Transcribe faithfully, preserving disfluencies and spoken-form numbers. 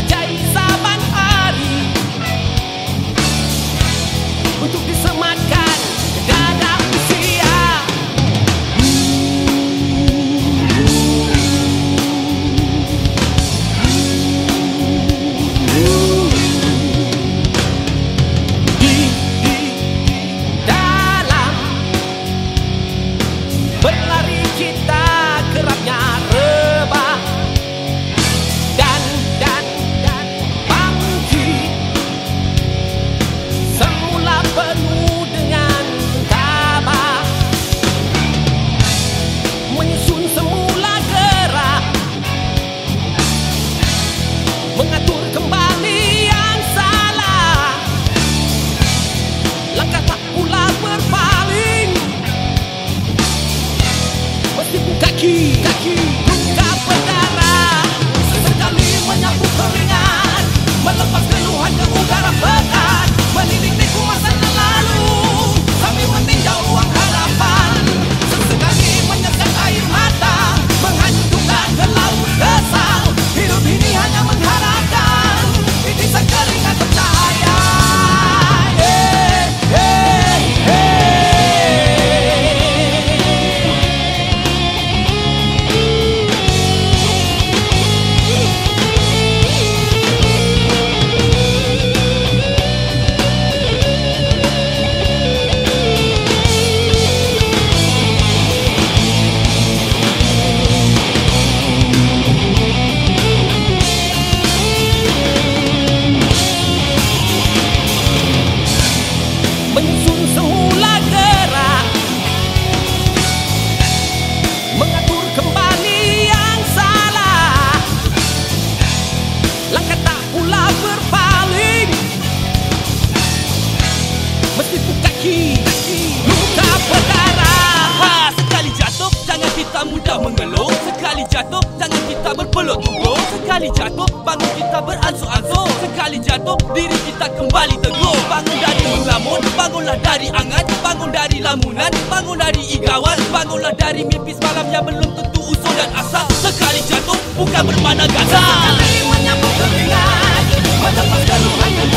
bajai saban hari untuk disematkan ke dada usia. Di, di, dalam berlari kita kerapnya rebah dan dan dan bangkit semula penuh dengan tabah, menyusun semula gerak, mengatur kembali yang salah, langkah tak pula berpaling, meskipun kaki kaki luka berdarah, sesekali menyapu keringat, melepas keluhan ke udara pekat, menilik liku masa lalu sambil meninjau ruang harapan, sesekali menyesak air mata, menghanyutkan ke laut kesal. Hidup ini hanya mengharapkan titisan keringat bercahaya. Eh, eh, menyusun semula gerak, mengatur kembali yang salah, langkah tak pula berpaling, meskipun kaki luka berdarah. Ha, sekali jatuh jangan kita mudah mengeluh, sekali jatuh jangan kita berpeluh tubuh, sekali jatuh bangun kita beransur-ansur, sekali jatuh diri kita kembali teguh. Bangun dari melamun, bangunlah dari angan, bangun dari lamunan, bangun dari igawan, bangunlah dari mimpi semalam yang belum tentu usul dan asa. Sekali jatuh bukan bermakna gagal. Sekali menyapu keringat, melepas keluhan yang